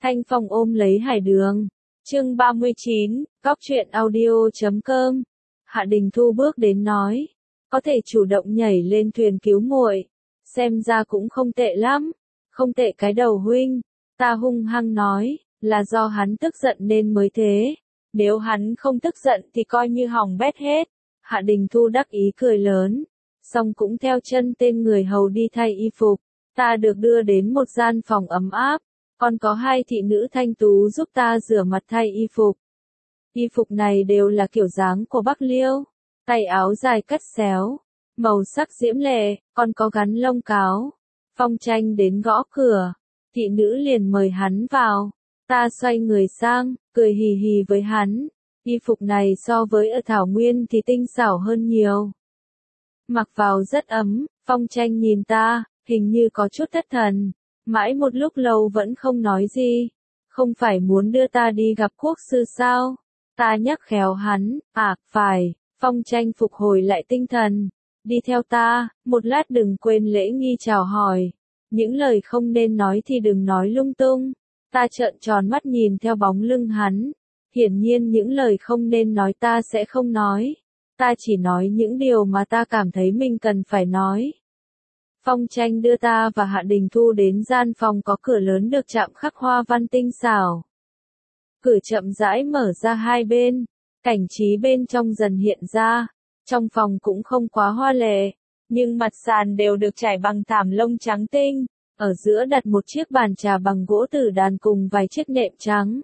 Thanh Phong ôm lấy Hải Đường. Chương 39, Cóc truyện audio.com. Hạ Đình Thu bước đến nói, có thể chủ động nhảy lên thuyền cứu muội, xem ra cũng không tệ lắm, không tệ cái đầu huynh. Ta hung hăng nói, là do hắn tức giận nên mới thế, nếu hắn không tức giận thì coi như hỏng bét hết. Hạ Đình Thu đắc ý cười lớn, xong cũng theo chân tên người hầu đi thay y phục. Ta được đưa đến một gian phòng ấm áp, còn có hai thị nữ thanh tú giúp ta rửa mặt thay y phục. Y phục này đều là kiểu dáng của Bắc Liêu, tay áo dài cắt xéo, màu sắc diễm lệ, còn có gắn lông cáo. Phong Tranh đến gõ cửa, thị nữ liền mời hắn vào. Ta xoay người sang, cười hì hì với hắn. Y phục này so với ở Thảo Nguyên thì tinh xảo hơn nhiều. Mặc vào rất ấm. Phong Tranh nhìn ta, hình như có chút thất thần. Mãi một lúc lâu vẫn không nói gì. Không phải muốn đưa ta đi gặp quốc sư sao? Ta nhắc khéo hắn, phải. Phong Tranh phục hồi lại tinh thần. Đi theo ta, một lát đừng quên lễ nghi chào hỏi. Những lời không nên nói thì đừng nói lung tung. Ta trợn tròn mắt nhìn theo bóng lưng hắn. Hiển nhiên những lời không nên nói ta sẽ không nói. Ta chỉ nói những điều mà ta cảm thấy mình cần phải nói. Phong Tranh đưa ta và Hạ Đình Thu đến gian phòng có cửa lớn được chạm khắc hoa văn tinh xảo. Cửa chậm rãi mở ra hai bên, cảnh trí bên trong dần hiện ra. Trong phòng cũng không quá hoa lệ, nhưng mặt sàn đều được trải bằng thảm lông trắng tinh. Ở giữa đặt một chiếc bàn trà bằng gỗ tử đàn cùng vài chiếc nệm trắng.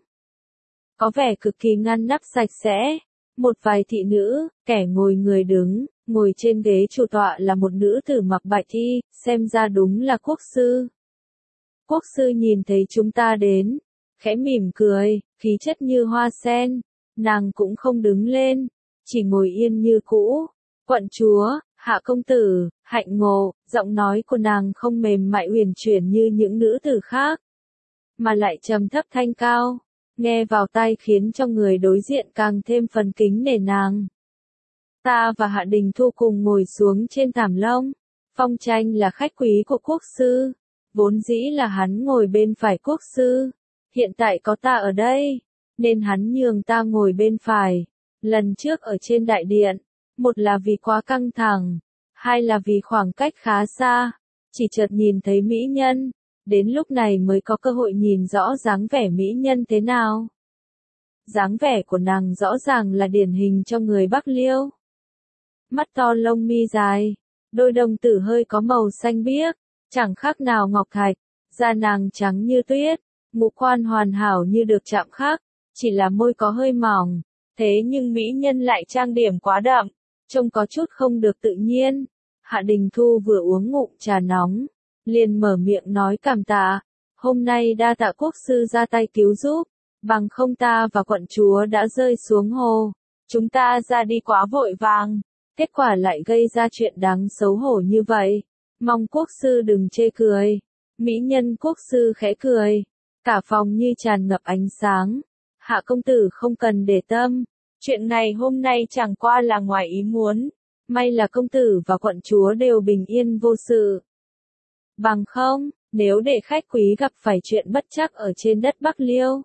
Có vẻ cực kỳ ngăn nắp sạch sẽ. Một vài thị nữ, kẻ ngồi người đứng, ngồi trên ghế chủ tọa là một nữ tử mặc bạch y, xem ra đúng là quốc sư. Quốc sư nhìn thấy chúng ta đến, khẽ mỉm cười, khí chất như hoa sen. Nàng cũng không đứng lên, chỉ ngồi yên như cũ. Quận chúa, Hạ công tử, hạnh ngộ. Giọng nói của nàng không mềm mại uyển chuyển như những nữ tử khác, mà lại trầm thấp thanh cao, nghe vào tai khiến cho người đối diện càng thêm phần kính nể nàng. Ta và Hạ Đình Thu cùng ngồi xuống trên thảm lông. Phong Tranh là khách quý của quốc sư, vốn dĩ là hắn ngồi bên phải quốc sư. Hiện tại có ta ở đây, nên hắn nhường ta ngồi bên phải. Lần trước ở trên đại điện, một là vì quá căng thẳng, hai là vì khoảng cách khá xa, chỉ chợt nhìn thấy mỹ nhân, đến lúc này mới có cơ hội nhìn rõ dáng vẻ mỹ nhân thế nào. Dáng vẻ của nàng rõ ràng là điển hình cho người Bắc Liêu. Mắt to lông mi dài, đôi đồng tử hơi có màu xanh biếc, chẳng khác nào ngọc thạch, da nàng trắng như tuyết, ngũ quan hoàn hảo như được chạm khắc, chỉ là môi có hơi mỏng, thế nhưng mỹ nhân lại trang điểm quá đậm, trông có chút không được tự nhiên. Hạ Đình Thu vừa uống ngụm trà nóng, liền mở miệng nói cảm tạ, hôm nay đa tạ quốc sư ra tay cứu giúp, bằng không ta và quận chúa đã rơi xuống hồ. Chúng ta ra đi quá vội vàng, kết quả lại gây ra chuyện đáng xấu hổ như vậy. Mong quốc sư đừng chê cười. Mỹ nhân quốc sư khẽ cười, cả phòng như tràn ngập ánh sáng. Hạ công tử không cần để tâm, chuyện này hôm nay chẳng qua là ngoài ý muốn. May là công tử và quận chúa đều bình yên vô sự. Bằng không, nếu để khách quý gặp phải chuyện bất trắc ở trên đất Bắc Liêu,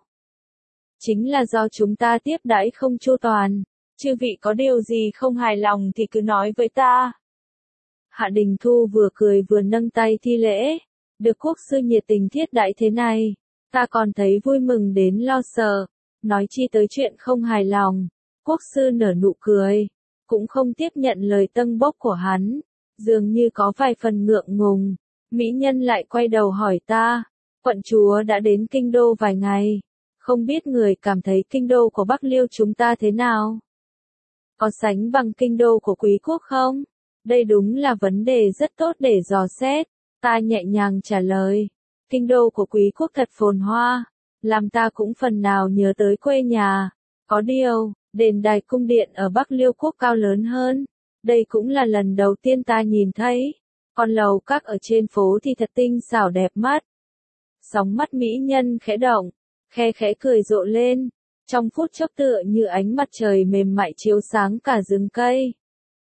chính là do chúng ta tiếp đãi không chu toàn. Chư vị có điều gì không hài lòng thì cứ nói với ta. Hạ Đình Thu vừa cười vừa nâng tay thi lễ. Được quốc sư nhiệt tình thiết đãi thế này, ta còn thấy vui mừng đến lo sợ. Nói chi tới chuyện không hài lòng. Quốc sư nở nụ cười, cũng không tiếp nhận lời tâng bốc của hắn, dường như có vài phần ngượng ngùng. Mỹ nhân lại quay đầu hỏi ta, quận chúa đã đến kinh đô vài ngày, không biết người cảm thấy kinh đô của Bắc Liêu chúng ta thế nào? Có sánh bằng kinh đô của quý quốc không? Đây đúng là vấn đề rất tốt để dò xét. Ta nhẹ nhàng trả lời, kinh đô của quý quốc thật phồn hoa, làm ta cũng phần nào nhớ tới quê nhà. Có điều, đền đài cung điện ở Bắc Liêu quốc cao lớn hơn. Đây cũng là lần đầu tiên ta nhìn thấy. Còn lầu các ở trên phố thì thật tinh xảo đẹp mắt. Sóng mắt mỹ nhân khẽ động, khe khẽ cười rộ lên. Trong phút chốc tựa như ánh mặt trời mềm mại chiếu sáng cả rừng cây.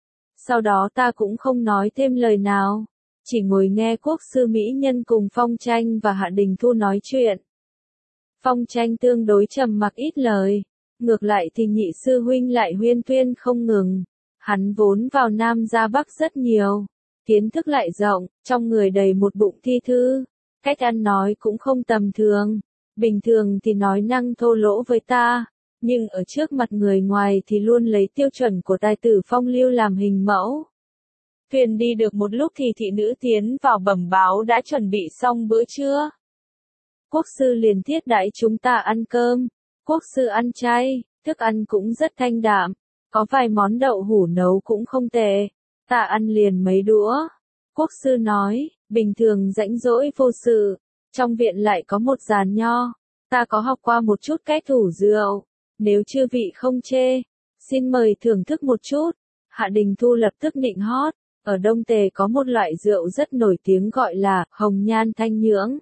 Sau đó ta cũng không nói thêm lời nào, chỉ ngồi nghe quốc sư mỹ nhân cùng Phong Tranh và Hạ Đình Thu nói chuyện. Phong Tranh tương đối trầm mặc ít lời. Ngược lại thì nhị sư huynh lại huyên thuyên không ngừng. Hắn vốn vào Nam ra Bắc rất nhiều. Kiến thức lại rộng, trong người đầy một bụng thi thư. Cách ăn nói cũng không tầm thường. Bình thường thì nói năng thô lỗ với ta. Nhưng ở trước mặt người ngoài thì luôn lấy tiêu chuẩn của tài tử phong lưu làm hình mẫu. Thuyền đi được một lúc thì thị nữ tiến vào bẩm báo đã chuẩn bị xong bữa trưa. Quốc sư liền thiết đãi chúng ta ăn cơm. Quốc sư ăn chay, thức ăn cũng rất thanh đạm. Có vài món đậu hũ nấu cũng không tệ. Ta ăn liền mấy đũa. Quốc sư nói, bình thường rảnh rỗi vô sự. Trong viện lại có một giàn nho. Ta có học qua một chút cách thủ rượu. Nếu chư vị không chê, xin mời thưởng thức một chút. Hạ Đình Thu lập tức nịnh hót. Ở Đông Tề có một loại rượu rất nổi tiếng gọi là hồng nhan thanh nhưỡng.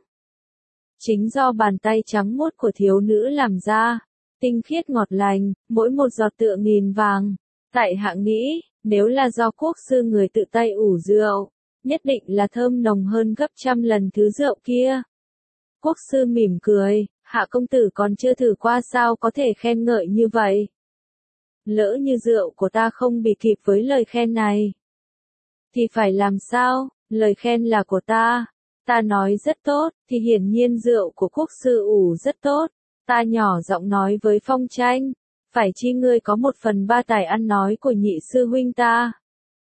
Chính do bàn tay trắng muốt của thiếu nữ làm ra. Tinh khiết ngọt lành, mỗi một giọt tựa nghìn vàng. Tại hạ nghĩ, nếu là do quốc sư người tự tay ủ rượu, nhất định là thơm nồng hơn gấp trăm lần thứ rượu kia. Quốc sư mỉm cười, Hạ công tử còn chưa thử qua sao có thể khen ngợi như vậy. Lỡ như rượu của ta không bị kịp với lời khen này, thì phải làm sao? Lời khen là của ta. Ta nói rất tốt, thì hiển nhiên rượu của quốc sư ủ rất tốt. Ta nhỏ giọng nói với Phong Tranh, phải chi ngươi có 1/3 tài ăn nói của nhị sư huynh ta.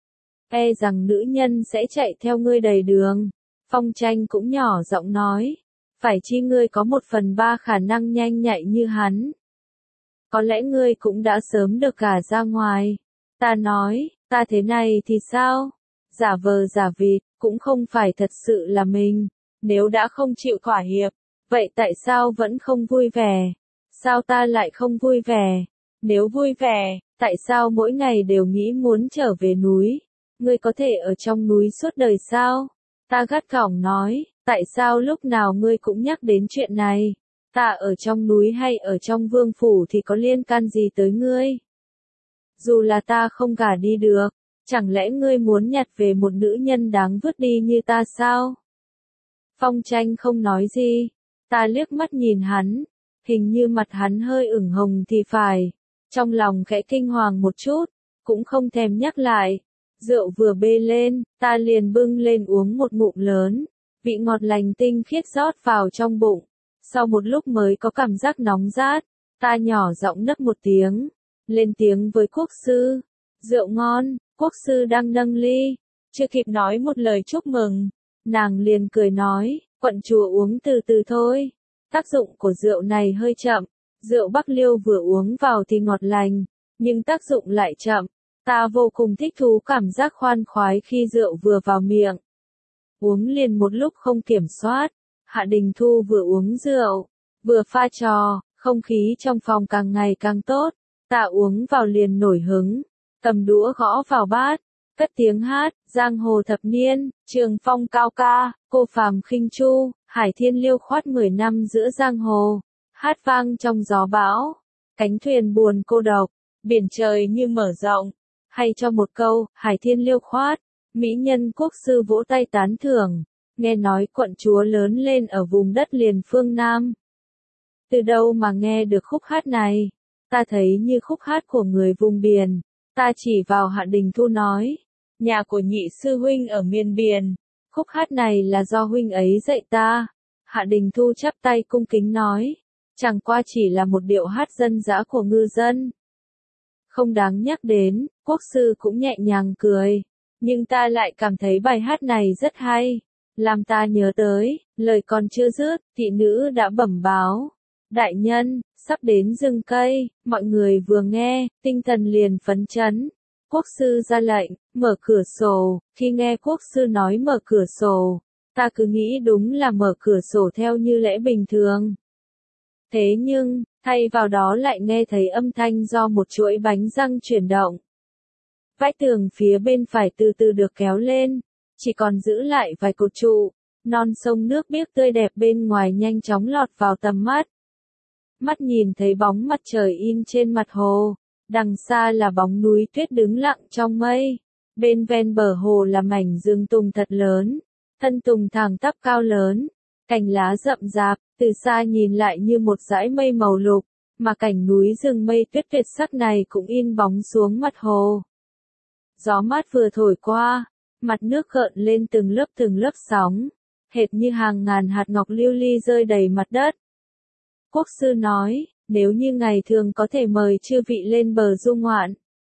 E rằng nữ nhân sẽ chạy theo ngươi đầy đường. Phong Tranh cũng nhỏ giọng nói, phải chi ngươi có 1/3 khả năng nhanh nhạy như hắn. Có lẽ ngươi cũng đã sớm được gả ra ngoài. Ta nói, ta thế này thì sao? Giả vờ giả vịt, cũng không phải thật sự là mình. Nếu đã không chịu thỏa hiệp, vậy tại sao vẫn không vui vẻ? Sao ta lại không vui vẻ? Nếu vui vẻ, tại sao mỗi ngày đều nghĩ muốn trở về núi? Ngươi có thể ở trong núi suốt đời sao? Ta gắt gỏng nói, tại sao lúc nào ngươi cũng nhắc đến chuyện này? Ta ở trong núi hay ở trong vương phủ thì có liên can gì tới ngươi? Dù là ta không gả đi được, chẳng lẽ ngươi muốn nhặt về một nữ nhân đáng vứt đi như ta sao? Phong Tranh không nói gì. Ta liếc mắt nhìn hắn, hình như mặt hắn hơi ửng hồng thì phải. Trong lòng khẽ kinh hoàng một chút, cũng không thèm nhắc lại. Rượu vừa bê lên, ta liền bưng lên uống một ngụm lớn. Vị ngọt lành tinh khiết rót vào trong bụng. Sau một lúc mới có cảm giác nóng rát, ta nhỏ giọng nấc một tiếng, lên tiếng với quốc sư. Rượu ngon, quốc sư đang nâng ly. Chưa kịp nói một lời chúc mừng, nàng liền cười nói, quận chúa uống từ từ thôi. Tác dụng của rượu này hơi chậm. Rượu Bắc Liêu vừa uống vào thì ngọt lành, nhưng tác dụng lại chậm. Ta vô cùng thích thú cảm giác khoan khoái khi rượu vừa vào miệng. Uống liền một lúc không kiểm soát. Hạ Đình Thu vừa uống rượu, vừa pha trò, không khí trong phòng càng ngày càng tốt. Ta uống vào liền nổi hứng, cầm đũa gõ vào bát, cất tiếng hát, giang hồ thập niên, trường phong cao ca, cô phàm khinh chu, hải thiên liêu khoát 10 năm giữa giang hồ. Hát vang trong gió bão, cánh thuyền buồn cô độc, biển trời như mở rộng. Hay cho một câu, hải thiên liêu khoát, mỹ nhân quốc sư vỗ tay tán thưởng. Nghe nói quận chúa lớn lên ở vùng đất liền phương Nam. Từ đâu mà nghe được khúc hát này? Ta thấy như khúc hát của người vùng biển. Ta chỉ vào Hạ Đình Thu nói, nhà của nhị sư huynh ở miền biển. Khúc hát này là do huynh ấy dạy ta. Hạ Đình Thu chắp tay cung kính nói, chẳng qua chỉ là một điệu hát dân dã của ngư dân. Không đáng nhắc đến, quốc sư cũng nhẹ nhàng cười. Nhưng ta lại cảm thấy bài hát này rất hay. Làm ta nhớ tới, lời còn chưa dứt, thị nữ đã bẩm báo. Đại nhân, sắp đến rừng cây, mọi người vừa nghe, tinh thần liền phấn chấn. Quốc sư ra lệnh, mở cửa sổ. Khi nghe quốc sư nói mở cửa sổ, ta cứ nghĩ đúng là mở cửa sổ theo như lẽ bình thường. Thế nhưng, thay vào đó lại nghe thấy âm thanh do một chuỗi bánh răng chuyển động. Vách tường phía bên phải từ từ được kéo lên, chỉ còn giữ lại vài cột trụ. Non sông nước biếc tươi đẹp bên ngoài nhanh chóng lọt vào tầm mắt. Mắt nhìn thấy bóng mặt trời in trên mặt hồ, đằng xa là bóng núi tuyết đứng lặng trong mây. Bên ven bờ hồ là mảnh rừng tùng thật lớn, thân tùng thẳng tắp cao lớn. cành lá rậm rạp, từ xa nhìn lại như một dải mây màu lục, mà cảnh núi rừng mây tuyết tuyệt sắc này cũng in bóng xuống mặt hồ. Gió mát vừa thổi qua, mặt nước gợn lên từng lớp sóng, hệt như hàng ngàn hạt ngọc lưu ly rơi đầy mặt đất. Quốc sư nói, nếu như ngày thường có thể mời chư vị lên bờ du ngoạn.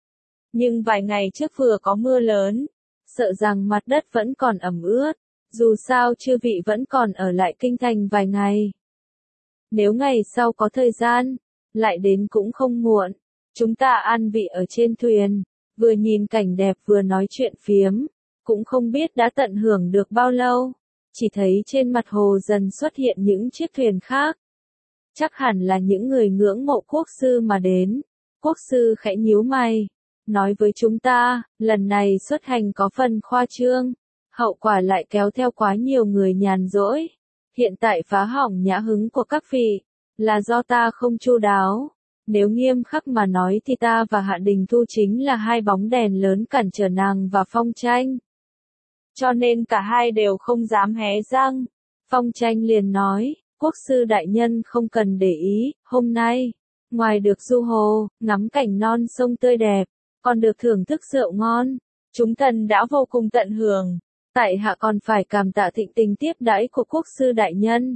Nhưng vài ngày trước vừa có mưa lớn, sợ rằng mặt đất vẫn còn ẩm ướt, dù sao chư vị vẫn còn ở lại kinh thành vài ngày. Nếu ngày sau có thời gian, lại đến cũng không muộn, chúng ta an vị ở trên thuyền, vừa nhìn cảnh đẹp vừa nói chuyện phiếm, cũng không biết đã tận hưởng được bao lâu, chỉ thấy trên mặt hồ dần xuất hiện những chiếc thuyền khác. Chắc hẳn là những người ngưỡng mộ quốc sư mà đến. Quốc sư khẽ nhíu mày, nói với chúng ta, lần này xuất hành có phần khoa trương, hậu quả lại kéo theo quá nhiều người nhàn rỗi. Hiện tại phá hỏng nhã hứng của các vị, là do ta không chu đáo. Nếu nghiêm khắc mà nói thì ta và Hạ Đình Thu chính là hai bóng đèn lớn cản trở nàng và Phong Tranh. Cho nên cả hai đều không dám hé răng. Phong Tranh liền nói, quốc sư đại nhân không cần để ý, hôm nay, ngoài được du hồ, ngắm cảnh non sông tươi đẹp, còn được thưởng thức rượu ngon, chúng thần đã vô cùng tận hưởng. Tại hạ còn phải cảm tạ thịnh tình tiếp đãi của quốc sư đại nhân.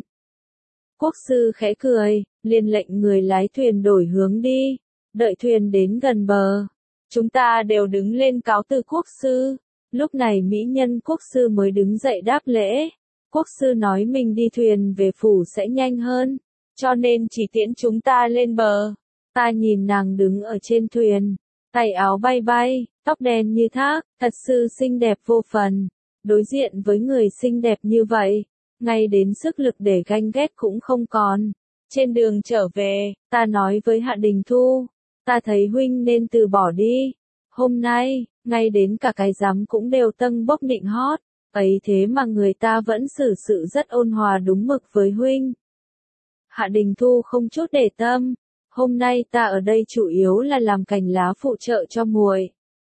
Quốc sư khẽ cười, liền lệnh người lái thuyền đổi hướng đi, đợi thuyền đến gần bờ. Chúng ta đều đứng lên cáo từ quốc sư, lúc này mỹ nhân quốc sư mới đứng dậy đáp lễ. Quốc sư nói mình đi thuyền về phủ sẽ nhanh hơn, cho nên chỉ tiễn chúng ta lên bờ. Ta nhìn nàng đứng ở trên thuyền, tay áo bay bay, tóc đen như thác, thật sự xinh đẹp vô phần. Đối diện với người xinh đẹp như vậy, ngay đến sức lực để ganh ghét cũng không còn. Trên đường trở về, ta nói với Hạ Đình Thu, ta thấy huynh nên từ bỏ đi. Hôm nay, ngay đến cả cái giám cũng đều tâng bốc nịnh hót, ấy thế mà người ta vẫn xử sự rất ôn hòa đúng mực với huynh. Hạ Đình Thu không chút để tâm, hôm nay ta ở đây chủ yếu là làm cành lá phụ trợ cho muội.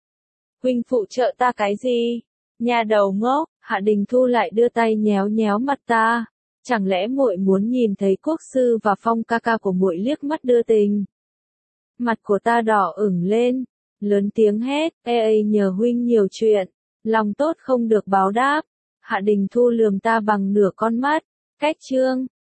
Huynh phụ trợ ta cái gì? Nhà đầu ngốc, Hạ Đình Thu lại đưa tay nhéo nhéo mặt ta. Chẳng lẽ muội muốn nhìn thấy quốc sư và Phong ca ca của muội liếc mắt đưa tình? Mặt của ta đỏ ửng lên, lớn tiếng hét, nhờ huynh nhiều chuyện, lòng tốt không được báo đáp. Hạ Đình Thu lườm ta bằng nửa con mắt, cách chương.